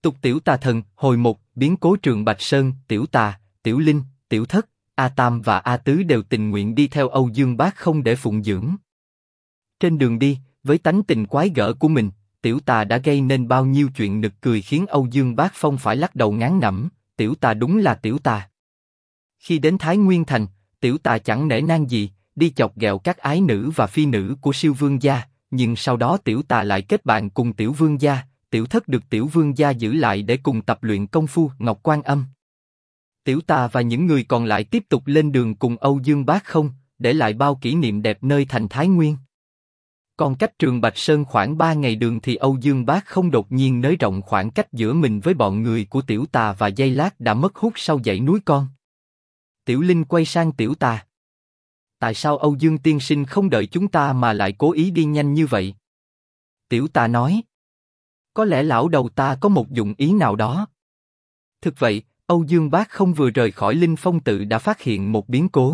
Tục tiểu tà thần, hồi 1, biến cố Trường Bạch Sơn, tiểu tà, tiểu linh, tiểu thất, A Tam và A Tứ đều tình nguyện đi theo Âu Dương Bác Không để phụng dưỡng. Trên đường đi, với tánh tình quái gở của mình, tiểu tà đã gây nên bao nhiêu chuyện nực cười khiến Âu Dương Bác Phong phải lắc đầu ngán ngẩm, tiểu tà đúng là tiểu tà. Khi đến Thái Nguyên Thành, tiểu tà chẳng nể nang gì, đi chọc ghẹo các ái nữ và phi nữ của siêu vương gia, nhưng sau đó tiểu tà lại kết bạn cùng tiểu vương gia, tiểu thất được tiểu vương gia giữ lại để cùng tập luyện công phu Ngọc Quan Âm. Tiểu tà và những người còn lại tiếp tục lên đường cùng Âu Dương Bác Không, để lại bao kỷ niệm đẹp nơi thành Thái Nguyên. Còn cách Trường Bạch Sơn khoảng 3 ngày đường thì Âu Dương Bác Không đột nhiên nới rộng khoảng cách giữa mình với bọn người của tiểu tà và giây lát đã mất hút sau dãy núi con. Tiểu Linh quay sang tiểu tà. Tại sao Âu Dương tiên sinh không đợi chúng ta mà lại cố ý đi nhanh như vậy? Tiểu tà nói. Có lẽ lão đầu ta có một dụng ý nào đó. Thực vậy, Âu Dương Bác Không vừa rời khỏi Linh Phong tự đã phát hiện một biến cố.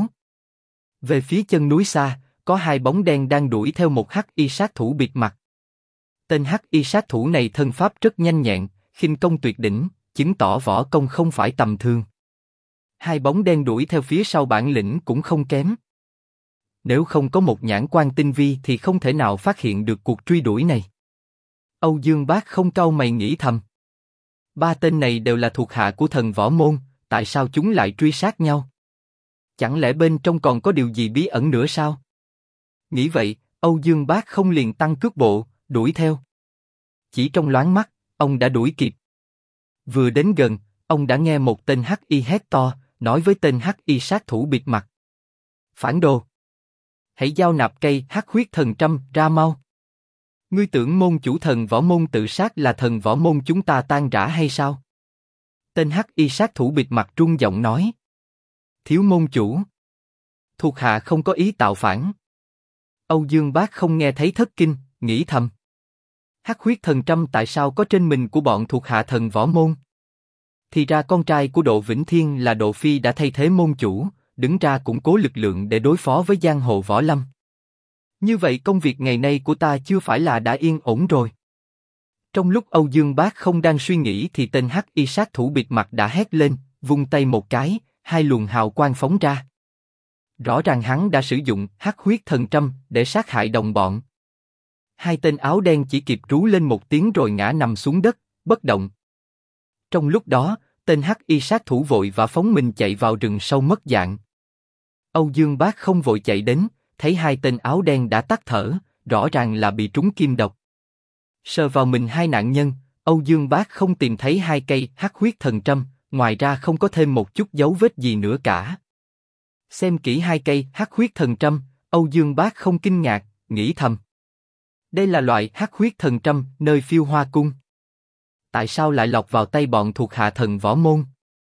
Về phía chân núi xa, có hai bóng đen đang đuổi theo một hắc y sát thủ bịt mặt. Tên hắc y sát thủ này thân pháp rất nhanh nhẹn, khinh công tuyệt đỉnh, chứng tỏ võ công không phải tầm thường. Hai bóng đen đuổi theo phía sau bản lĩnh cũng không kém. Nếu không có một nhãn quan tinh vi thì không thể nào phát hiện được cuộc truy đuổi này. Âu Dương Bác Không cau mày nghĩ thầm. Ba tên này đều là thuộc hạ của thần võ môn, tại sao chúng lại truy sát nhau? Chẳng lẽ bên trong còn có điều gì bí ẩn nữa sao? Nghĩ vậy, Âu Dương Bác Không liền tăng cước bộ, đuổi theo. Chỉ trong loáng mắt, ông đã đuổi kịp. Vừa đến gần, ông đã nghe một tên hắc y hét to, nói với tên hắc y sát thủ bịt mặt. Phản đồ! Hãy giao nạp cây hắc huyết thần trâm ra mau. Ngươi tưởng môn chủ thần võ môn tự sát là thần võ môn chúng ta tan rã hay sao? Tên hắc y sát thủ bịt mặt run giọng nói. Thiếu môn chủ. Thuộc hạ không có ý tạo phản. Âu Dương Bác Không nghe thấy thất kinh, nghĩ thầm. Hắc huyết thần trâm tại sao có trên mình của bọn thuộc hạ thần võ môn? Thì ra con trai của Độ Vĩnh Thiên là Độ Phi đã thay thế môn chủ, đứng ra củng cố lực lượng để đối phó với giang hồ võ lâm. Như vậy công việc ngày nay của ta chưa phải là đã yên ổn rồi. Trong lúc Âu Dương Bác Không đang suy nghĩ thì tên hắc y sát thủ bịt mặt đã hét lên, vung tay một cái, hai luồng hào quang phóng ra. Rõ ràng hắn đã sử dụng hắc huyết thần trâm để sát hại đồng bọn. Hai tên áo đen chỉ kịp rú lên một tiếng rồi ngã nằm xuống đất, bất động. Trong lúc đó, tên hắc y sát thủ vội và phóng mình chạy vào rừng sâu mất dạng. Âu Dương Bác Không vội chạy đến, thấy hai tên áo đen đã tắt thở, rõ ràng là bị trúng kim độc. Sờ vào mình hai nạn nhân, Âu Dương Bác Không tìm thấy hai cây hắc huyết thần trâm, ngoài ra không có thêm một chút dấu vết gì nữa cả. Xem kỹ hai cây hắc huyết thần trâm, Âu Dương Bác Không kinh ngạc, nghĩ thầm. Đây là loại hắc huyết thần trâm nơi Phiêu Hoa Cung. Tại sao lại lọt vào tay bọn thuộc hạ thần võ môn?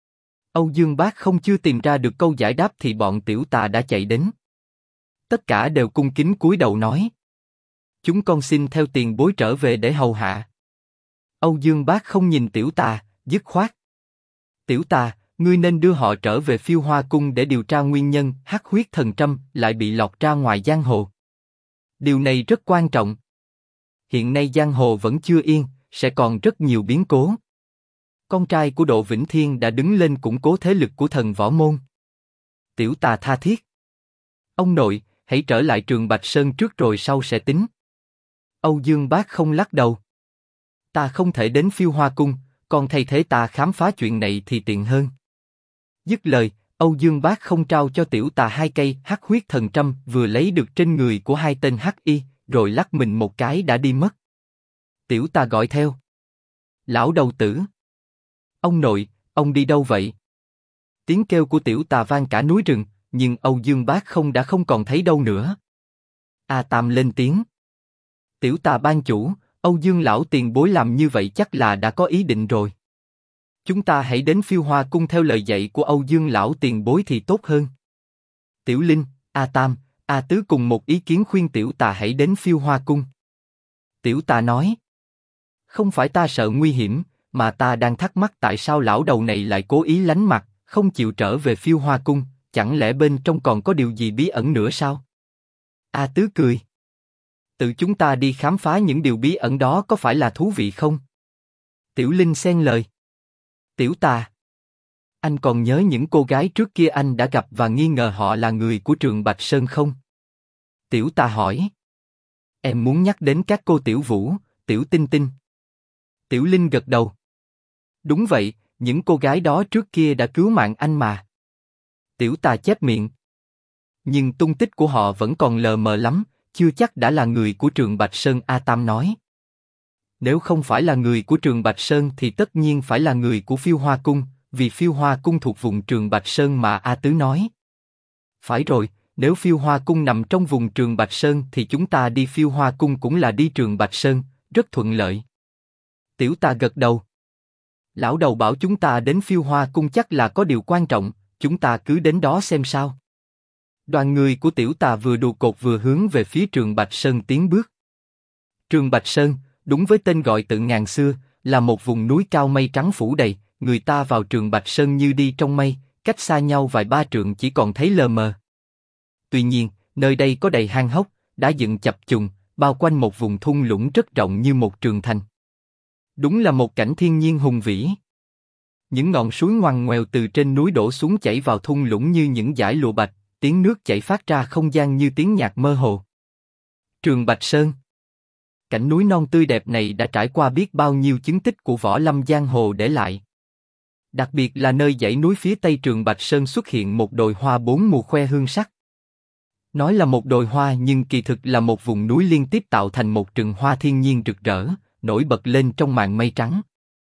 Âu Dương Bác Không chưa tìm ra được câu giải đáp thì bọn tiểu tà đã chạy đến. Tất cả đều cung kính cúi đầu nói. Chúng con xin theo tiền bối trở về để hầu hạ. Âu Dương Bác Không nhìn tiểu tà, dứt khoát. Tiểu tà, ngươi nên đưa họ trở về Phiêu Hoa Cung để điều tra nguyên nhân hắc huyết thần trâm lại bị lọt ra ngoài giang hồ. Điều này rất quan trọng. Hiện nay giang hồ vẫn chưa yên, sẽ còn rất nhiều biến cố. Con trai của Độ Vĩnh Thiên đã đứng lên củng cố thế lực của thần võ môn. Tiểu tà tha thiết. Ông nội, hãy trở lại Trường Bạch Sơn trước rồi sau sẽ tính. Âu Dương Bác Không lắc đầu. Ta không thể đến Phiêu Hoa Cung, còn thay thế ta khám phá chuyện này thì tiện hơn. Dứt lời, Âu Dương Bác Không trao cho tiểu tà hai cây hắc huyết thần trâm vừa lấy được trên người của hai tên hắc y, rồi lắc mình một cái đã đi mất. Tiểu tà gọi theo. Lão đầu tử. Ông nội, ông đi đâu vậy? Tiếng kêu của tiểu tà vang cả núi rừng, nhưng Âu Dương Bác Không đã không còn thấy đâu nữa. A Tam lên tiếng. Tiểu tà ban chủ, Âu Dương lão tiền bối làm như vậy chắc là đã có ý định rồi. Chúng ta hãy đến Phiêu Hoa Cung theo lời dạy của Âu Dương lão tiền bối thì tốt hơn. Tiểu Linh, A Tam, A Tứ cùng một ý kiến khuyên tiểu tà hãy đến Phiêu Hoa Cung. Tiểu tà nói. Không phải ta sợ nguy hiểm, mà ta đang thắc mắc tại sao lão đầu này lại cố ý lánh mặt, không chịu trở về Phiêu Hoa Cung, chẳng lẽ bên trong còn có điều gì bí ẩn nữa sao? A Tứ cười. Tự chúng ta đi khám phá những điều bí ẩn đó có phải là thú vị không? Tiểu Linh xen lời. Tiểu Tà, anh còn nhớ những cô gái trước kia anh đã gặp và nghi ngờ họ là người của trường Bạch Sơn không? Tiểu Tà hỏi. Em muốn nhắc đến các cô Tiểu Vũ, Tiểu Tinh Tinh. Tiểu Linh gật đầu. Đúng vậy, những cô gái đó trước kia đã cứu mạng anh mà. Tiểu Tà chép miệng. Nhưng tung tích của họ vẫn còn lờ mờ lắm, chưa chắc đã là người của trường Bạch Sơn, A Tam nói. Nếu không phải là người của trường Bạch Sơn thì tất nhiên phải là người của Phiêu Hoa Cung, vì Phiêu Hoa Cung thuộc vùng trường Bạch Sơn mà A Tứ nói. Phải rồi, nếu Phiêu Hoa Cung nằm trong vùng trường Bạch Sơn thì chúng ta đi Phiêu Hoa Cung cũng là đi trường Bạch Sơn, rất thuận lợi. Tiểu Tà gật đầu. Lão đầu bảo chúng ta đến Phiêu Hoa Cung chắc là có điều quan trọng, chúng ta cứ đến đó xem sao. Đoàn người của Tiểu Tà vừa đùa cột vừa hướng về phía trường Bạch Sơn tiến bước. Trường Bạch Sơn, đúng với tên gọi tự ngàn xưa, là một vùng núi cao mây trắng phủ đầy, người ta vào trường Bạch Sơn như đi trong mây, cách xa nhau vài ba trượng chỉ còn thấy lờ mờ. Tuy nhiên, nơi đây có đầy hang hốc, đá dựng chập trùng, bao quanh một vùng thung lũng rất rộng như một trường thành. Đúng là một cảnh thiên nhiên hùng vĩ. Những ngọn suối ngoằn ngoèo từ trên núi đổ xuống chảy vào thung lũng như những dải lụa bạch, tiếng nước chảy phát ra không gian như tiếng nhạc mơ hồ. Trường Bạch Sơn. Cảnh núi non tươi đẹp này đã trải qua biết bao nhiêu chứng tích của võ lâm giang hồ để lại. Đặc biệt là nơi dãy núi phía tây trường Bạch Sơn xuất hiện một đồi hoa bốn mùa khoe hương sắc. Nói là một đồi hoa nhưng kỳ thực là một vùng núi liên tiếp tạo thành một rừng hoa thiên nhiên rực rỡ, nổi bật lên trong màn mây trắng.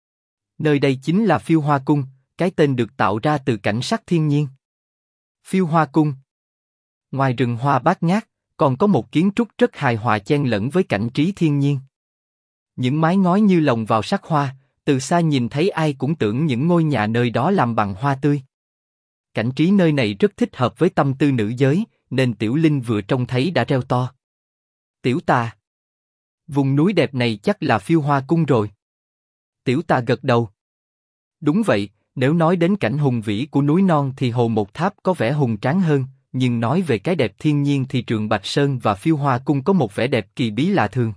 Nơi đây chính là Phiêu Hoa Cung, cái tên được tạo ra từ cảnh sắc thiên nhiên. Phiêu Hoa Cung. Ngoài rừng hoa bát ngát, còn có một kiến trúc rất hài hòa chen lẫn với cảnh trí thiên nhiên. Những mái ngói như lồng vào sắc hoa, từ xa nhìn thấy ai cũng tưởng những ngôi nhà nơi đó làm bằng hoa tươi. Cảnh trí nơi này rất thích hợp với tâm tư nữ giới, nên Tiểu Linh vừa trông thấy đã reo to. Tiểu Tà, vùng núi đẹp này chắc là Phiêu Hoa Cung rồi. Tiểu Tà gật đầu. Đúng vậy, nếu nói đến cảnh hùng vĩ của núi non thì Hồ Một Tháp có vẻ hùng tráng hơn, nhưng nói về cái đẹp thiên nhiên thì trường Bạch Sơn và Phiêu Hoa Cung có một vẻ đẹp kỳ bí lạ thường.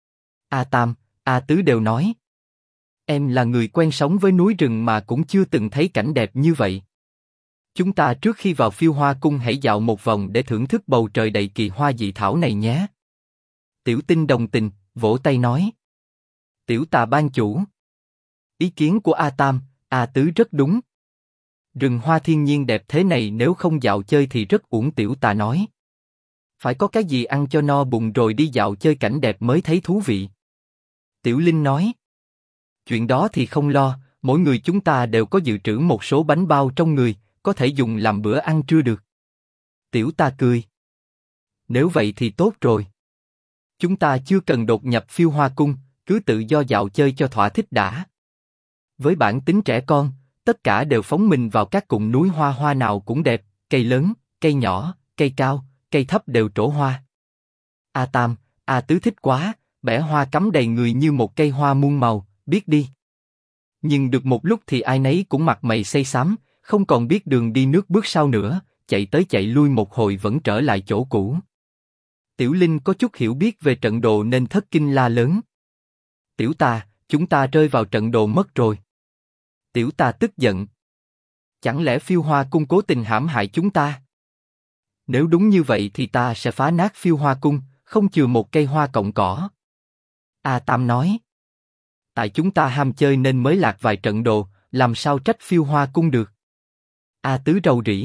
A Tam, A Tứ đều nói. Em là người quen sống với núi rừng mà cũng chưa từng thấy cảnh đẹp như vậy. Chúng ta trước khi vào Phiêu Hoa Cung hãy dạo một vòng để thưởng thức bầu trời đầy kỳ hoa dị thảo này nhé. Tiểu Tinh đồng tình, vỗ tay nói. Tiểu Tà ban chủ. Ý kiến của A Tam, A Tứ rất đúng. Rừng hoa thiên nhiên đẹp thế này nếu không dạo chơi thì rất uổng, Tiểu Tà nói. Phải có cái gì ăn cho no bụng rồi đi dạo chơi cảnh đẹp mới thấy thú vị. Tiểu Linh nói. Chuyện đó thì không lo, mỗi người chúng ta đều có dự trữ một số bánh bao trong người, có thể dùng làm bữa ăn trưa được. Tiểu Tà cười. Nếu vậy thì tốt rồi. Chúng ta chưa cần đột nhập Phiêu Hoa Cung, cứ tự do dạo chơi cho thỏa thích đã. Với bản tính trẻ con, tất cả đều phóng mình vào các cụm núi hoa, hoa nào cũng đẹp, cây lớn, cây nhỏ, cây cao, cây thấp đều trổ hoa. A Tam, A Tứ thích quá, bẻ hoa cắm đầy người như một cây hoa muôn màu, biết đi. Nhưng được một lúc thì ai nấy cũng mặt mày xây xám, không còn biết đường đi nước bước sao nữa, chạy tới chạy lui một hồi vẫn trở lại chỗ cũ. Tiểu Linh có chút hiểu biết về trận đồ nên thất kinh la lớn. Tiểu Tà, chúng ta rơi vào trận đồ mất rồi. Tiểu Tà tức giận. Chẳng lẽ Phiêu Hoa Cung cố tình hãm hại chúng ta? Nếu đúng như vậy thì ta sẽ phá nát Phiêu Hoa Cung, không chừa một cây hoa cọng cỏ. A Tam nói. Tại chúng ta ham chơi nên mới lạc vài trận đồ, làm sao trách Phiêu Hoa Cung được? A Tứ rầu rĩ.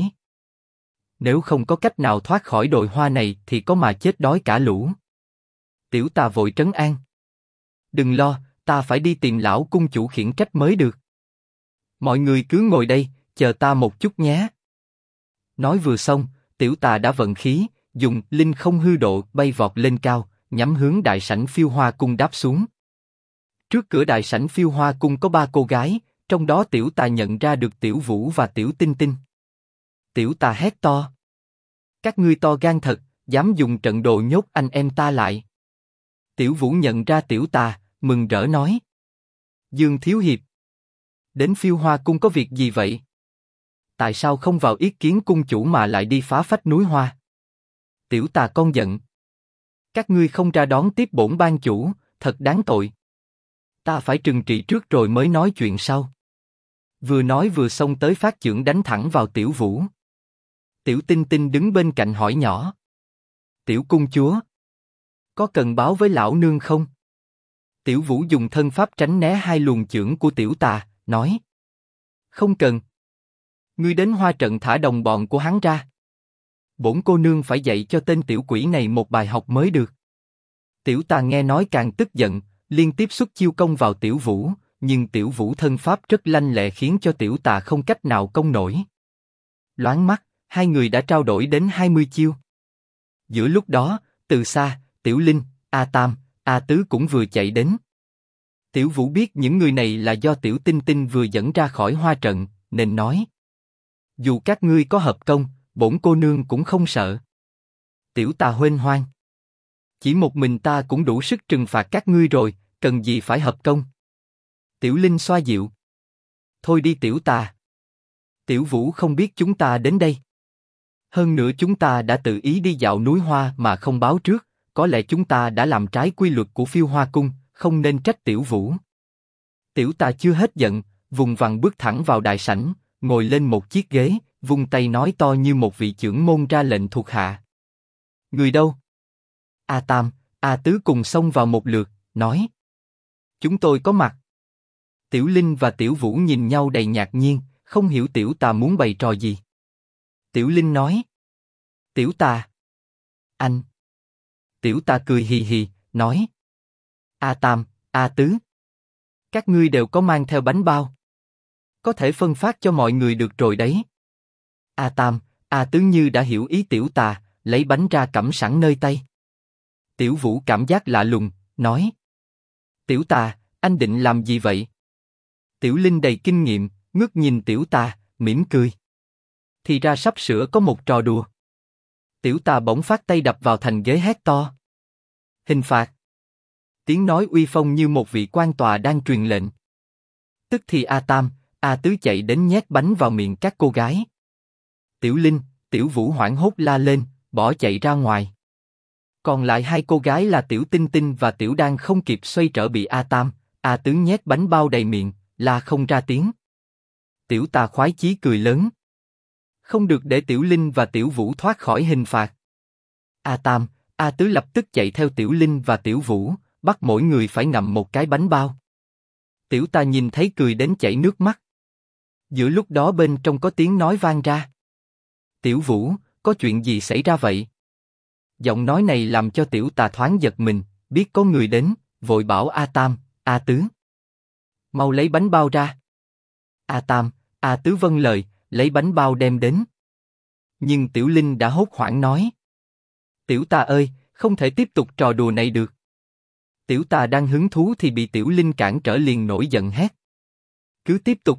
Nếu không có cách nào thoát khỏi đồi hoa này thì có mà chết đói cả lũ. Tiểu Tà vội trấn an. Đừng lo, ta phải đi tìm lão cung chủ khiển trách mới được. Mọi người cứ ngồi đây, chờ ta một chút nhé. Nói vừa xong, Tiểu Tà đã vận khí, dùng linh không hư độ bay vọt lên cao, nhắm hướng đại sảnh Phiêu Hoa Cung đáp xuống. Trước cửa đại sảnh Phiêu Hoa Cung có 3 cô gái, trong đó Tiểu Tà nhận ra được Tiểu Vũ và Tiểu Tinh Tinh. Tiểu Tà hét to. Các ngươi to gan thật, dám dùng trận đồ nhốt anh em ta lại. Tiểu Vũ nhận ra Tiểu Tà, mừng rỡ nói. Dương Thiếu Hiệp. Đến Phiêu Hoa Cung có việc gì vậy? Tại sao không vào yết kiến cung chủ mà lại đi phá phách núi hoa? Tiểu Tà con giận. Các ngươi không ra đón tiếp bổn ban chủ, thật đáng tội. Ta phải trừng trị trước rồi mới nói chuyện sau. Vừa nói vừa xông tới phát chưởng đánh thẳng vào Tiểu Vũ. Tiểu Tinh Tinh đứng bên cạnh hỏi nhỏ. Tiểu công chúa, có cần báo với lão nương không? Tiểu Vũ dùng thân pháp tránh né hai luồng chưởng của Tiểu Tà, nói. Không cần. Ngươi đến hoa trận thả đồng bọn của hắn ra. Bổn cô nương phải dạy cho tên tiểu quỷ này một bài học mới được. Tiểu Tà nghe nói càng tức giận, liên tiếp xuất chiêu công vào Tiểu Vũ, nhưng Tiểu Vũ thân pháp rất lanh lẹ khiến cho Tiểu Tà không cách nào công nổi. Loáng mắt, hai người đã trao đổi đến 20 chiêu. Giữa lúc đó, từ xa, Tiểu Linh, A Tam, A Tứ cũng vừa chạy đến. Tiểu Vũ biết những người này là do Tiểu Tinh Tinh vừa dẫn ra khỏi hoa trận, nên nói. Dù các ngươi có hợp công, bổn cô nương cũng không sợ. Tiểu Tà huênh hoang. Chỉ một mình ta cũng đủ sức trừng phạt các ngươi rồi, cần gì phải hợp công. Tiểu Linh xoa dịu. Thôi đi Tiểu Tà. Tiểu Vũ không biết chúng ta đến đây. Hơn nữa chúng ta đã tự ý đi dạo núi hoa mà không báo trước, có lẽ chúng ta đã làm trái quy luật của Phiêu Hoa Cung, không nên trách Tiểu Vũ. Tiểu Tà chưa hết giận, vùng vằng bước thẳng vào đại sảnh, ngồi lên một chiếc ghế, vung tay nói to như một vị chưởng môn ra lệnh thuộc hạ. Người đâu? A Tam, A Tứ cùng xông vào một lượt, nói. Chúng tôi có mặt. Tiểu Linh và Tiểu Vũ nhìn nhau đầy ngạc nhiên, không hiểu Tiểu Tà muốn bày trò gì. Tiểu Linh nói. Tiểu Tà. Anh. Tiểu Tà cười hì hì, nói. A Tam, A Tứ. Các ngươi đều có mang theo bánh bao. Có thể phân phát cho mọi người được rồi đấy. A Tam, A Tứ như đã hiểu ý Tiểu Tà, lấy bánh ra cắm sẵn nơi tay. Tiểu Vũ cảm giác lạ lùng, nói. Tiểu Tà, anh định làm gì vậy? Tiểu Linh đầy kinh nghiệm, ngước nhìn Tiểu Tà, mỉm cười. Thì ra sắp sửa có một trò đùa. Tiểu Tà bỗng phát tay đập vào thành ghế hét to. Hình phạt. Tiếng nói uy phong như một vị quan tòa đang truyền lệnh. Tức thì A Tam, A Tứ chạy đến nhét bánh vào miệng các cô gái. Tiểu Linh, Tiểu Vũ hoảng hốt la lên, bỏ chạy ra ngoài. Còn lại hai cô gái là Tiểu Tinh Tinh và Tiểu Đan không kịp xoay trở bị A Tam, A Tứ nhét bánh bao đầy miệng, la không ra tiếng. Tiểu Tà khoái chí cười lớn. Không được để Tiểu Linh và Tiểu Vũ thoát khỏi hình phạt. A Tam, A Tứ lập tức chạy theo Tiểu Linh và Tiểu Vũ, bắt mỗi người phải ngậm một cái bánh bao. Tiểu Tà nhìn thấy cười đến chảy nước mắt. Giữa lúc đó bên trong có tiếng nói vang ra. Tiểu Vũ, có chuyện gì xảy ra vậy? Giọng nói này làm cho Tiểu Tà thoáng giật mình, biết có người đến, vội bảo A Tam, A Tứ. Mau lấy bánh bao ra. A Tam, A Tứ vâng lời, lấy bánh bao đem đến. Nhưng Tiểu Linh đã hốt hoảng nói. Tiểu Tà ơi, không thể tiếp tục trò đùa này được. Tiểu Tà đang hứng thú thì bị Tiểu Linh cản trở liền nổi giận hét. Cứ tiếp tục.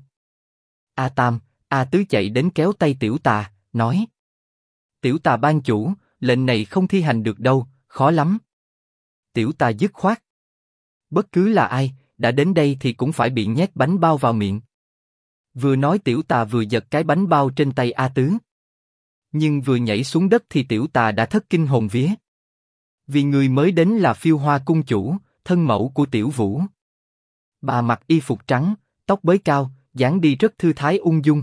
A Tam, A Tứ chạy đến kéo tay Tiểu Tà, nói. Tiểu Tà ban chủ, lệnh này không thi hành được đâu, khó lắm. Tiểu Tà dứt khoát. Bất cứ là ai, đã đến đây thì cũng phải bị nhét bánh bao vào miệng. Vừa nói Tiểu Tà vừa giật cái bánh bao trên tay A Tứ. Nhưng vừa nhảy xuống đất thì Tiểu Tà đã thất kinh hồn vía. Vì người mới đến là Phiêu Hoa cung chủ, thân mẫu của Tiểu Vũ. Bà mặc y phục trắng, tóc bới cao, dáng đi rất thư thái ung dung.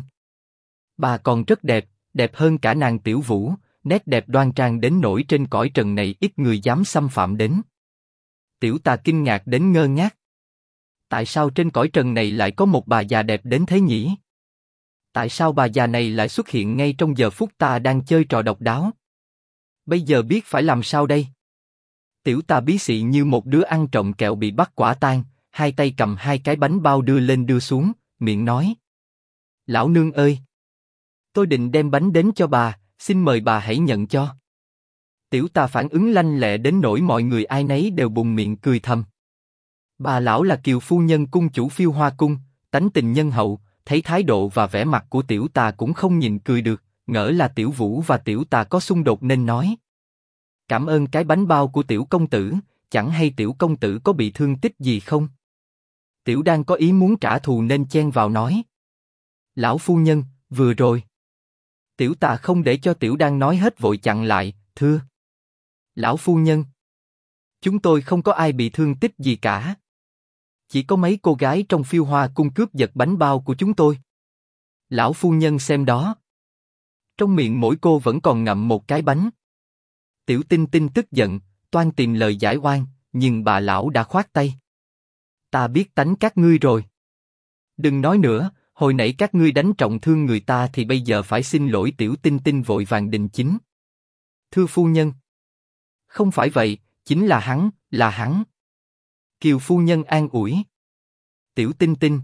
Bà còn rất đẹp, đẹp hơn cả nàng Tiểu Vũ, nét đẹp đoan trang đến nỗi trên cõi trần này ít người dám xâm phạm đến. Tiểu Tà kinh ngạc đến ngơ ngác. Tại sao trên cõi trần này lại có một bà già đẹp đến thế nhỉ? Tại sao bà già này lại xuất hiện ngay trong giờ phút ta đang chơi trò độc đáo? Bây giờ biết phải làm sao đây? Tiểu Tà bí xị như một đứa ăn trộm kẹo bị bắt quả tang, hai tay cầm hai cái bánh bao đưa lên đưa xuống, miệng nói. Lão nương ơi! Tôi định đem bánh đến cho bà, xin mời bà hãy nhận cho. Tiểu Tà phản ứng lanh lẹ đến nỗi mọi người ai nấy đều bùng miệng cười thầm. Bà lão là Kiều phu nhân cung chủ Phiêu Hoa cung, tánh tình nhân hậu, thấy thái độ và vẻ mặt của Tiểu Tà cũng không nhìn cười được, ngỡ là Tiểu Vũ và Tiểu Tà có xung đột nên nói. Cảm ơn cái bánh bao của Tiểu công tử, chẳng hay Tiểu công tử có bị thương tích gì không? Tiểu Đan có ý muốn trả thù nên chen vào nói. Lão phu nhân, vừa rồi. Tiểu Tà không để cho Tiểu Đan nói hết vội chặn lại, thưa. Lão phu nhân. Chúng tôi không có ai bị thương tích gì cả. chỉ có mấy cô gái trong phiêu hoa cung cướp giật bánh bao của chúng tôi. Lão phu nhân xem đó. Trong miệng mỗi cô vẫn còn ngậm một cái bánh. Tiểu Tinh Tinh tức giận, toan tìm lời giải oan, nhưng bà lão đã khoát tay. Ta biết tánh các ngươi rồi. Đừng nói nữa, hồi nãy các ngươi đánh trọng thương người ta thì bây giờ phải xin lỗi. Tiểu Tinh Tinh vội vàng đền chính. Thưa phu nhân. Không phải vậy, chính là hắn, là hắn. Kiều phu nhân an ủi. Tiểu Tinh Tinh.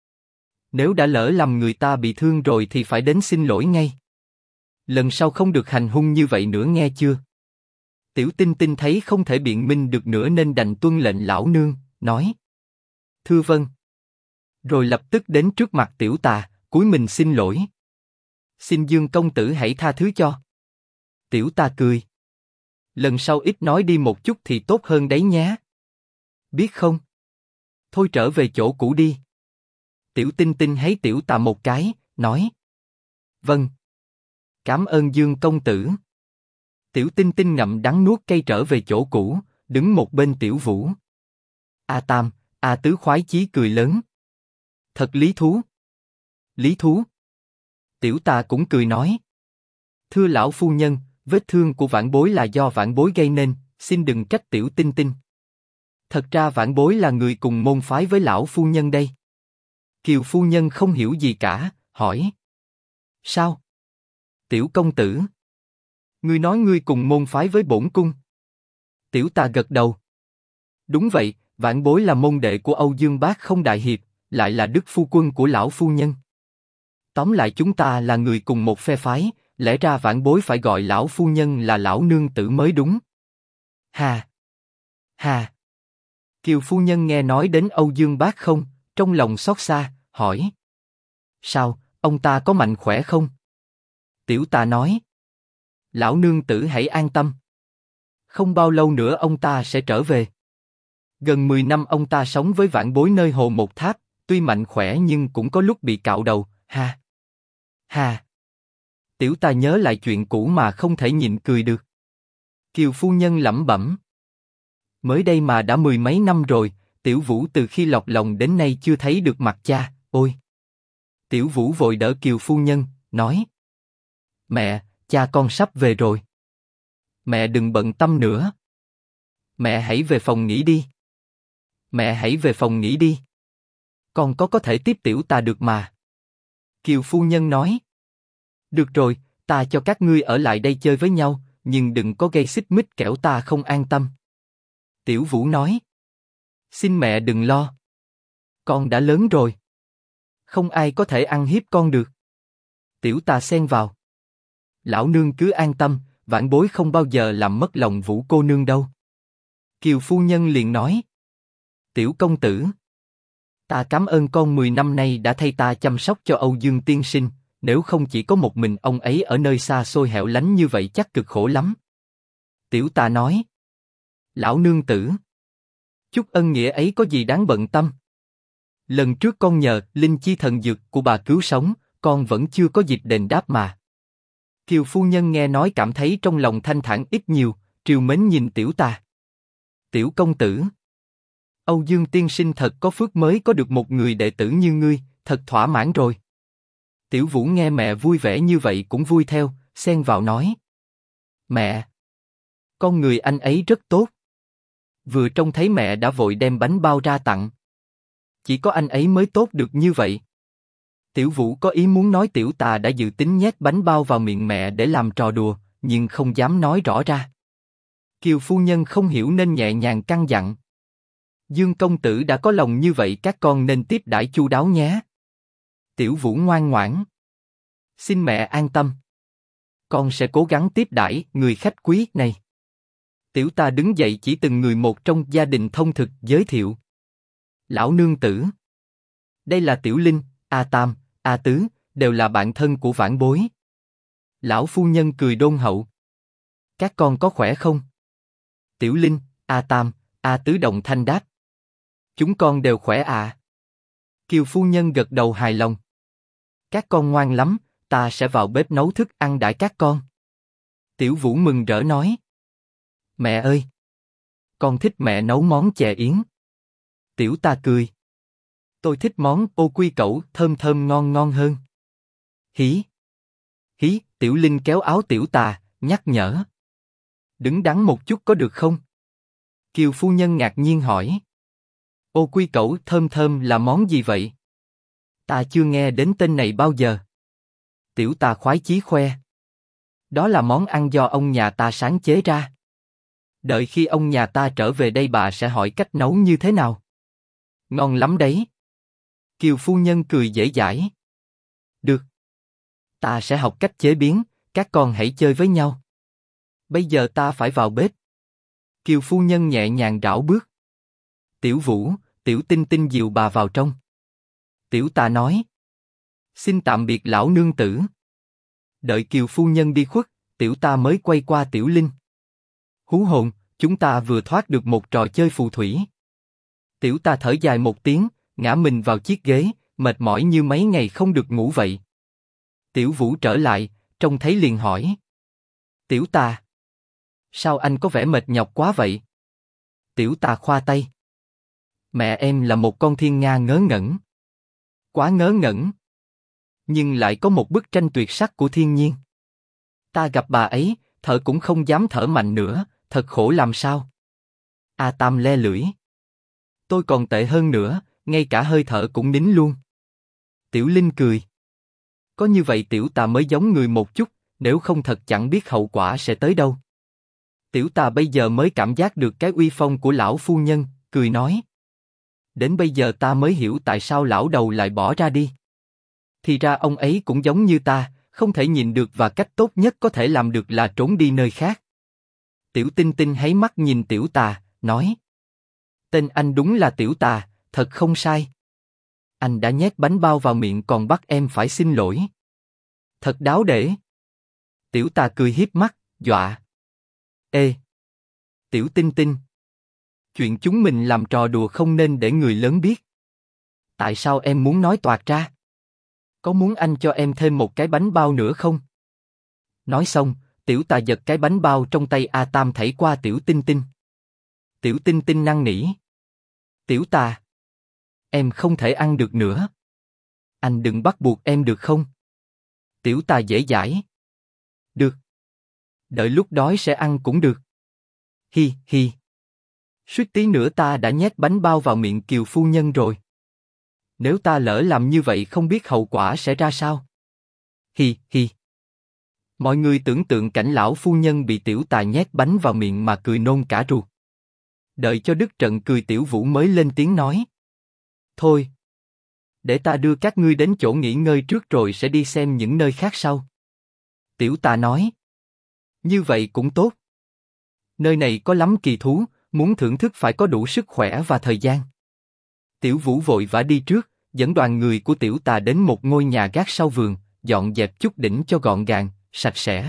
Nếu đã lỡ làm người ta bị thương rồi thì phải đến xin lỗi ngay. Lần sau không được hành hung như vậy nữa nghe chưa? Tiểu Tinh Tinh thấy không thể biện minh được nữa nên đành tuân lệnh lão nương, nói. Thưa vâng. Rồi lập tức đến trước mặt Tiểu Tà, cúi mình xin lỗi. Xin Dương công tử hãy tha thứ cho. Tiểu Tà cười. Lần sau ít nói đi một chút thì tốt hơn đấy nhé. Biết không? Thôi trở về chỗ cũ đi. Tiểu Tinh Tinh hấy Tiểu Tà một cái, nói. Vâng. Cảm ơn Dương công tử. Tiểu Tinh Tinh ngậm đắng nuốt cay trở về chỗ cũ, đứng một bên Tiểu Vũ. A Tam, A Tứ khoái chí cười lớn. Thật lý thú. Lý thú. Tiểu Tà cũng cười nói. Thưa lão phu nhân, vết thương của vãn bối là do vãn bối gây nên, xin đừng trách Tiểu Tinh Tinh. Thật ra vãn bối là người cùng môn phái với lão phu nhân đây. Kiều phu nhân không hiểu gì cả, hỏi. Sao? Tiểu công tử. Ngươi nói ngươi cùng môn phái với bổn cung. Tiểu Tà gật đầu. Đúng vậy, vãn bối là môn đệ của Âu Dương Bác không đại hiệp, lại là đức phu quân của lão phu nhân. Tóm lại chúng ta là người cùng một phe phái, lẽ ra vãn bối phải gọi lão phu nhân là lão nương tử mới đúng. Hà! Hà! Kiều phu nhân nghe nói đến Âu Dương Bác không, trong lòng xót xa, hỏi. Sao, ông ta có mạnh khỏe không? Tiểu Tà nói. Lão nương tử hãy an tâm. Không bao lâu nữa ông ta sẽ trở về. Gần 10 năm ông ta sống với vãn bối nơi Hồ Một Tháp, tuy mạnh khỏe nhưng cũng có lúc bị cạo đầu, ha. Ha. Tiểu Tà nhớ lại chuyện cũ mà không thể nhịn cười được. Kiều phu nhân lẩm bẩm. Mới đây mà đã 10 mấy năm rồi, Tiểu Vũ từ khi lọt lòng đến nay chưa thấy được mặt cha, ôi. Tiểu Vũ vội đỡ Kiều phu nhân, nói. Mẹ, cha con sắp về rồi. Mẹ đừng bận tâm nữa. Mẹ hãy về phòng nghỉ đi. Mẹ hãy về phòng nghỉ đi. Con có thể tiếp Tiểu Tà được mà. Kiều phu nhân nói. Được rồi, ta cho các ngươi ở lại đây chơi với nhau, nhưng đừng có gây xích mích kẻo ta không an tâm. Tiểu Vũ nói. Xin mẹ đừng lo. Con đã lớn rồi. Không ai có thể ăn hiếp con được. Tiểu Tà xen vào. Lão nương cứ an tâm, vãn bối không bao giờ làm mất lòng Vũ cô nương đâu. Kiều phu nhân liền nói. Tiểu công tử. Ta cảm ơn con 10 năm nay đã thay ta chăm sóc cho Âu Dương tiên sinh, nếu không chỉ có một mình ông ấy ở nơi xa xôi hẻo lánh như vậy chắc cực khổ lắm. Tiểu Tà nói. Lão nương tử. Chút ân nghĩa ấy có gì đáng bận tâm. Lần trước con nhờ linh chi thần dược của bà cứu sống, con vẫn chưa có dịp đền đáp mà. Kiều phu nhân nghe nói cảm thấy trong lòng thanh thản ít nhiều, trìu mến nhìn Tiểu Tà. Tiểu công tử. Âu Dương tiên sinh thật có phước mới có được một người đệ tử như ngươi, thật thỏa mãn rồi. Tiểu Vũ nghe mẹ vui vẻ như vậy cũng vui theo, xen vào nói. Mẹ! Con người anh ấy rất tốt. Vừa trông thấy mẹ đã vội đem bánh bao ra tặng. Chỉ có anh ấy mới tốt được như vậy. Tiểu Vũ có ý muốn nói Tiểu Tà đã dự tính nhét bánh bao vào miệng mẹ để làm trò đùa, nhưng không dám nói rõ ra. Kiều phu nhân không hiểu nên nhẹ nhàng căn dặn. Dương công tử đã có lòng như vậy các con nên tiếp đãi chu đáo nhé. Tiểu Vũ ngoan ngoãn. Xin mẹ an tâm. Con sẽ cố gắng tiếp đãi người khách quý này. Tiểu Tà đứng dậy chỉ từng người một trong gia đình thông thực giới thiệu. Lão nương tử. Đây là Tiểu Linh, A Tam, A Tứ, đều là bạn thân của vãn bối. Lão phu nhân cười đôn hậu. Các con có khỏe không? Tiểu Linh, A Tam, A Tứ đồng thanh đáp. Chúng con đều khỏe à. Kiều phu nhân gật đầu hài lòng. Các con ngoan lắm, ta sẽ vào bếp nấu thức ăn đãi các con. Tiểu Vũ mừng rỡ nói. Mẹ ơi! Con thích mẹ nấu món chè yến. Tiểu Tà cười. Tôi thích món ô quy cẩu thơm thơm ngon ngon hơn. Hí. Hí, Tiểu Linh kéo áo Tiểu Tà, nhắc nhở. Đứng đắn một chút có được không? Kiều phu nhân ngạc nhiên hỏi. Ô quy cẩu thơm thơm là món gì vậy? Ta chưa nghe đến tên này bao giờ. Tiểu Tà khoái chí khoe. Đó là món ăn do ông nhà ta sáng chế ra. Đợi khi ông nhà ta trở về đây bà sẽ hỏi cách nấu như thế nào. Ngon lắm đấy. Kiều phu nhân cười dễ dãi. Được. Ta sẽ học cách chế biến, các con hãy chơi với nhau. Bây giờ ta phải vào bếp. Kiều phu nhân nhẹ nhàng rảo bước. Tiểu Vũ, Tiểu Tinh Tinh dìu bà vào trong. Tiểu Tà nói. Xin tạm biệt lão nương tử. Đợi Kiều phu nhân đi khuất, Tiểu Ta mới quay qua Tiểu Linh. Hú hồn, chúng ta vừa thoát được một trò chơi phù thủy. Tiểu Ta thở dài một tiếng, ngã mình vào chiếc ghế, mệt mỏi như mấy ngày không được ngủ vậy. Tiểu Vũ trở lại, trông thấy liền hỏi. Tiểu Ta, sao anh có vẻ mệt nhọc quá vậy? Tiểu Ta khoa tay. Mẹ em là một con thiên nga ngớ ngẩn. Quá ngớ ngẩn. Nhưng lại có một bức tranh tuyệt sắc của thiên nhiên. Ta gặp bà ấy, thở cũng không dám thở mạnh nữa, thật khổ làm sao. A Tam le lưỡi. Tôi còn tệ hơn nữa, ngay cả hơi thở cũng nín luôn. Tiểu Linh cười. Có như vậy Tiểu Ta mới giống người một chút, nếu không thật chẳng biết hậu quả sẽ tới đâu. Tiểu Ta bây giờ mới cảm giác được cái uy phong của lão phu nhân, cười nói. Đến bây giờ ta mới hiểu tại sao lão đầu lại bỏ ra đi. Thì ra ông ấy cũng giống như ta, không thể nhìn được và cách tốt nhất có thể làm được là trốn đi nơi khác. Tiểu Tinh Tinh háy mắt nhìn Tiểu Tà, nói. Tên anh đúng là Tiểu Tà, thật không sai. Anh đã nhét bánh bao vào miệng còn bắt em phải xin lỗi. Thật đáo để. Tiểu Tà cười hiếp mắt, dọa. Ê! Tiểu Tinh Tinh! Chuyện chúng mình làm trò đùa không nên để người lớn biết. Tại sao em muốn nói toạc ra? Có muốn anh cho em thêm một cái bánh bao nữa không? Nói xong, Tiểu Tà giật cái bánh bao trong tay A Tam thảy qua Tiểu Tinh Tinh. Tiểu Tinh Tinh năn nỉ. Tiểu Tà! Em không thể ăn được nữa. Anh đừng bắt buộc em được không? Tiểu Tà dễ dãi. Được. Đợi lúc đói sẽ ăn cũng được. Hi hi. Suýt tí nữa ta đã nhét bánh bao vào miệng Kiều phu nhân rồi. Nếu ta lỡ làm như vậy không biết hậu quả sẽ ra sao. Hi hi. Mọi người tưởng tượng cảnh lão phu nhân bị Tiểu Tà nhét bánh vào miệng mà cười nôn cả ruột. Đợi cho đứt trận cười Tiểu Vũ mới lên tiếng nói. Thôi. Để ta đưa các ngươi đến chỗ nghỉ ngơi trước rồi sẽ đi xem những nơi khác sau. Tiểu Tà nói. Như vậy cũng tốt. Nơi này có lắm kỳ thú, muốn thưởng thức phải có đủ sức khỏe và thời gian. Tiểu Vũ vội vã đi trước, dẫn đoàn người của Tiểu Tà đến một ngôi nhà gác sau vườn, dọn dẹp chút đỉnh cho gọn gàng, sạch sẽ.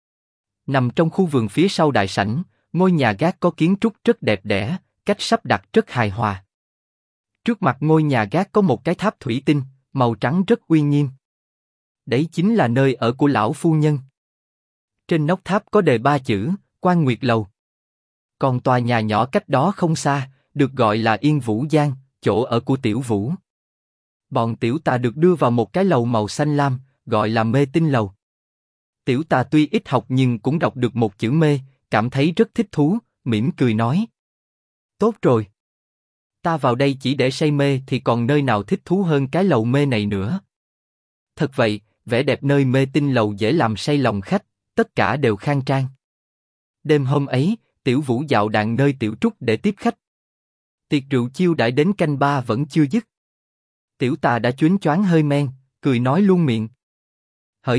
Nằm trong khu vườn phía sau đại sảnh, ngôi nhà gác có kiến trúc rất đẹp đẽ, cách sắp đặt rất hài hòa. Trước mặt ngôi nhà gác có một cái tháp thủy tinh, màu trắng rất uy nghiêm. Đấy chính là nơi ở của lão phu nhân. Trên nóc tháp có đề 3 chữ, Quan Nguyệt Lầu. Còn tòa nhà nhỏ cách đó không xa, được gọi là Yên Vũ Giang, chỗ ở của Tiểu Vũ. Bọn Tiểu Tà được đưa vào một cái lầu màu xanh lam, gọi là Mê Tinh Lầu. Tiểu Tà tuy ít học nhưng cũng đọc được một chữ mê, cảm thấy rất thích thú, mỉm cười nói. Tốt rồi. Ta vào đây chỉ để say mê thì còn nơi nào thích thú hơn cái lầu mê này nữa. Thật vậy, vẻ đẹp nơi Mê Tinh Lầu dễ làm say lòng khách, tất cả đều khang trang. Đêm hôm ấy, Tiểu Vũ dạo đàn nơi Tiểu Trúc để tiếp khách. Tiệc rượu chiêu đãi đến canh 3 vẫn chưa dứt. Tiểu Tà đã choáng choáng hơi men, cười nói luôn miệng. Hỡi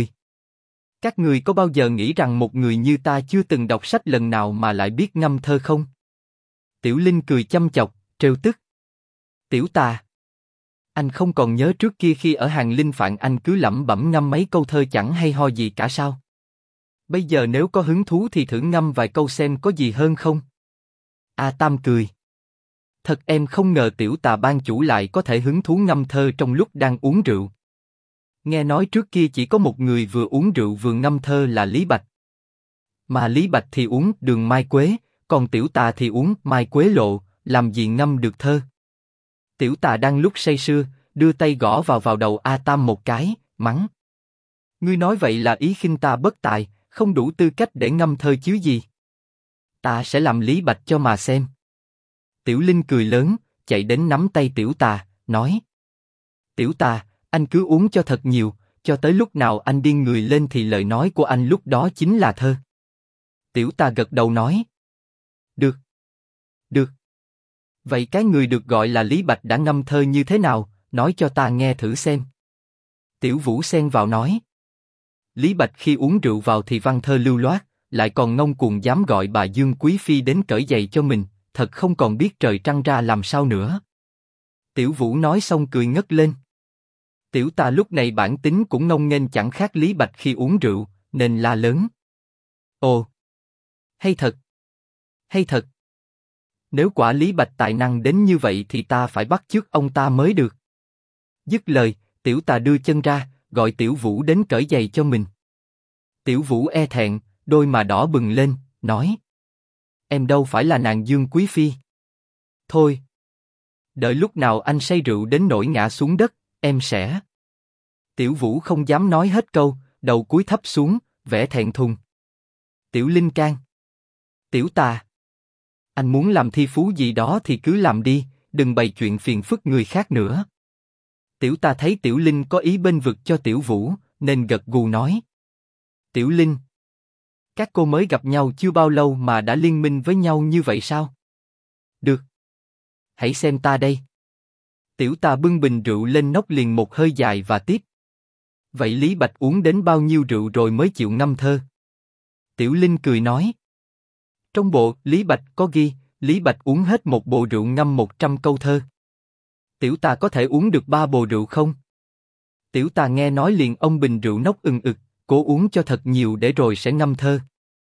các người có bao giờ nghĩ rằng một người như ta chưa từng đọc sách lần nào mà lại biết ngâm thơ không? Tiểu Linh cười chăm chọc, trêu tức. Tiểu Tà, anh không còn nhớ trước kia khi ở Hàng Linh Phạn anh cứ lẩm bẩm ngâm mấy câu thơ chẳng hay ho gì cả sao? Bây giờ nếu có hứng thú thì thử ngâm vài câu xem có gì hơn không? A Tam cười. Thật em không ngờ Tiểu Tà ban chủ lại có thể hứng thú ngâm thơ trong lúc đang uống rượu. Nghe nói trước kia chỉ có một người vừa uống rượu vừa ngâm thơ là Lý Bạch. Mà Lý Bạch thì uống đường mai quế, còn Tiểu Tà thì uống mai quế lộ, làm gì ngâm được thơ. Tiểu Tà đang lúc say sưa, đưa tay gõ vào đầu A Tam một cái, mắng. Ngươi nói vậy là ý khinh ta bất tài, không đủ tư cách để ngâm thơ chứ gì. Ta sẽ làm Lý Bạch cho mà xem. Tiểu Linh cười lớn, chạy đến nắm tay Tiểu Tà, nói. Tiểu Tà, anh cứ uống cho thật nhiều, cho tới lúc nào anh điên người lên thì lời nói của anh lúc đó chính là thơ. Tiểu Tà gật đầu nói. Được. Được. Vậy cái người được gọi là Lý Bạch đã ngâm thơ như thế nào, nói cho ta nghe thử xem. Tiểu Vũ xen vào nói. Lý Bạch khi uống rượu vào thì văn thơ lưu loát, lại còn ngông cuồng dám gọi bà Dương Quý Phi đến cởi giày cho mình, thật không còn biết trời trăng ra làm sao nữa. Tiểu Vũ nói xong cười ngất lên. Tiểu Tà lúc này bản tính cũng ngông nghênh chẳng khác Lý Bạch khi uống rượu, nên la lớn. Ồ! Hay thật! Hay thật! Nếu quả Lý Bạch tài năng đến như vậy thì ta phải bắt chước ông ta mới được. Dứt lời, Tiểu Tà đưa chân ra, gọi Tiểu Vũ đến cởi giày cho mình. Tiểu Vũ e thẹn, đôi mà đỏ bừng lên, nói. Em đâu phải là nàng Dương Quý Phi. Thôi. Đợi lúc nào anh say rượu đến nỗi ngã xuống đất, em sẽ. Tiểu Vũ không dám nói hết câu, đầu cúi thấp xuống, vẻ thẹn thùng. Tiểu Linh can. Tiểu Tà. Anh muốn làm thi phú gì đó thì cứ làm đi, đừng bày chuyện phiền phức người khác nữa. Tiểu Tà thấy Tiểu Linh có ý bênh vực cho Tiểu Vũ, nên gật gù nói. Tiểu Linh. Các cô mới gặp nhau chưa bao lâu mà đã liên minh với nhau như vậy sao? Được. Hãy xem ta đây. Tiểu Tà bưng bình rượu lên nốc liền một hơi dài và tiếp. Vậy Lý Bạch uống đến bao nhiêu rượu rồi mới chịu ngâm thơ? Tiểu Linh cười nói. Trong bộ Lý Bạch có ghi, Lý Bạch uống hết một bộ rượu ngâm 100 câu thơ. Tiểu Tà có thể uống được 3 bộ rượu không? Tiểu Tà nghe nói liền ông bình rượu nốc ừng ực, cố uống cho thật nhiều để rồi sẽ ngâm thơ.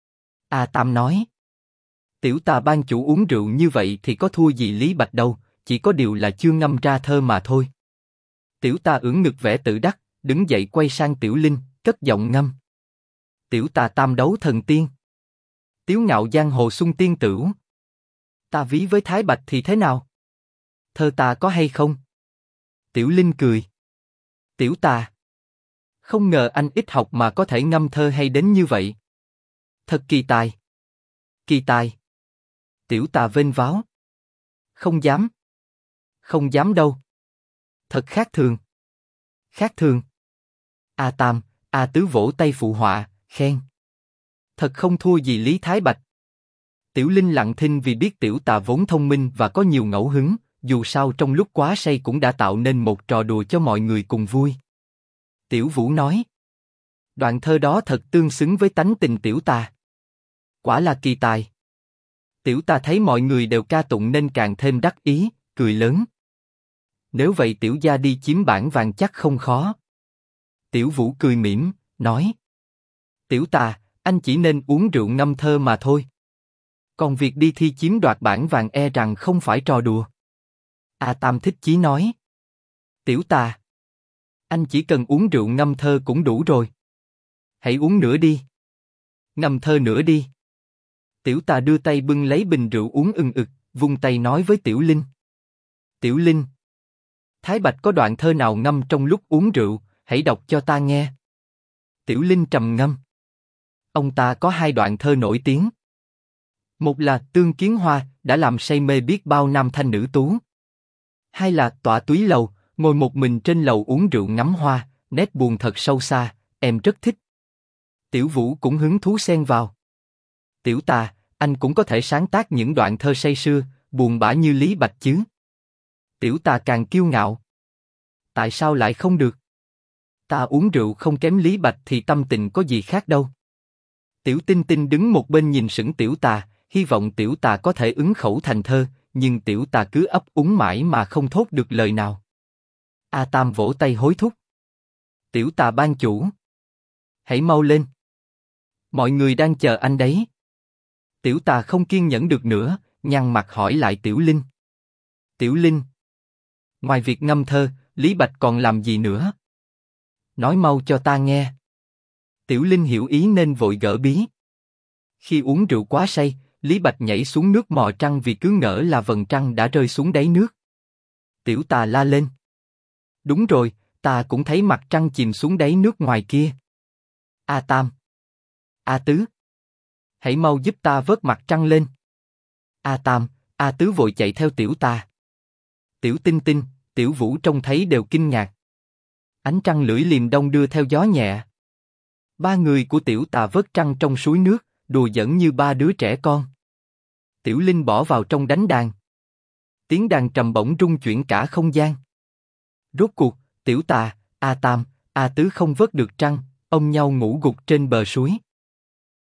A Tam nói. Tiểu Tà ban chủ uống rượu như vậy thì có thua gì Lý Bạch đâu, chỉ có điều là chưa ngâm ra thơ mà thôi. Tiểu Tà ưỡn ngực vẻ tự đắc, đứng dậy quay sang Tiểu Linh, cất giọng ngâm. Tiểu Tà tam đấu thần tiên. Tiếu ngạo giang hồ sung tiên tửu. Ta ví với Thái Bạch thì thế nào? Thơ ta có hay không? Tiểu Linh cười. Tiểu Tà. Không ngờ anh ít học mà có thể ngâm thơ hay đến như vậy. Thật kỳ tài. Kỳ tài. Tiểu Tà vênh váo. Không dám. Không dám đâu. Thật khác thường. Khác thường. A Tam, A Tứ vỗ tay phụ họa, khen. Thật không thua gì Lý Thái Bạch. Tiểu Linh lặng thinh vì biết Tiểu Tà vốn thông minh và có nhiều ngẫu hứng, dù sao trong lúc quá say cũng đã tạo nên một trò đùa cho mọi người cùng vui. Tiểu Vũ nói. Đoạn thơ đó thật tương xứng với tánh tình Tiểu Tà. Quả là kỳ tài. Tiểu Tà thấy mọi người đều ca tụng nên càng thêm đắc ý, cười lớn. Nếu vậy Tiểu gia đi chiếm bảng vàng chắc không khó. Tiểu Vũ cười mỉm, nói. Tiểu Tà, anh chỉ nên uống rượu ngâm thơ mà thôi. Còn việc đi thi chiếm đoạt bảng vàng e rằng không phải trò đùa. A Tam thích chí nói. Tiểu Tà, anh chỉ cần uống rượu ngâm thơ cũng đủ rồi. Hãy uống nữa đi. Ngâm thơ nữa đi. Tiểu Tà đưa tay bưng lấy bình rượu uống ừng ực, vung tay nói với Tiểu Linh. Tiểu Linh, Thái Bạch có đoạn thơ nào ngâm trong lúc uống rượu, hãy đọc cho ta nghe. Tiểu Linh trầm ngâm. Ông ta có 2 đoạn thơ nổi tiếng. Một là Tương Kiến Hoa, đã làm say mê biết bao nam thanh nữ tú. 2 là Tọa Túy Lầu, ngồi một mình trên lầu uống rượu ngắm hoa, nét buồn thật sâu xa, em rất thích. Tiểu Vũ cũng hứng thú xen vào. Tiểu Tà, anh cũng có thể sáng tác những đoạn thơ say sưa, buồn bã như Lý Bạch chứ. Tiểu Tà càng kiêu ngạo. Tại sao lại không được? Ta uống rượu không kém Lý Bạch thì tâm tình có gì khác đâu. Tiểu Tinh Tinh đứng một bên nhìn sững Tiểu Tà, hy vọng Tiểu Tà có thể ứng khẩu thành thơ, nhưng Tiểu Tà cứ ấp úng mãi mà không thốt được lời nào. A Tam vỗ tay hối thúc. Tiểu Tà ban chủ. Hãy mau lên. Mọi người đang chờ anh đấy. Tiểu Tà không kiên nhẫn được nữa, nhăn mặt hỏi lại Tiểu Linh. Tiểu Linh. Ngoài việc ngâm thơ, Lý Bạch còn làm gì nữa? Nói mau cho ta nghe. Tiểu Linh hiểu ý nên vội gỡ bí. Khi uống rượu quá say, Lý Bạch nhảy xuống nước mò trăng vì cứ ngỡ là vầng trăng đã rơi xuống đáy nước. Tiểu Tà la lên. Đúng rồi, ta cũng thấy mặt trăng chìm xuống đáy nước ngoài kia. A Tam, A Tứ, hãy mau giúp ta vớt mặt trăng lên. A Tam, A Tứ vội chạy theo Tiểu Tà. Tiểu Tinh Tinh, Tiểu Vũ trông thấy đều kinh ngạc. Ánh trăng lưỡi liềm đong đưa theo gió nhẹ. Ba người của Tiểu Tà vớt trăng trong suối nước, đùa giỡn như ba đứa trẻ con. Tiểu Linh bỏ vào trong đánh đàn. Tiếng đàn trầm bổng rung chuyển cả không gian. Rốt cuộc, Tiểu Tà, A Tam, A Tứ không vớt được trăng, ôm nhau ngủ gục trên bờ suối.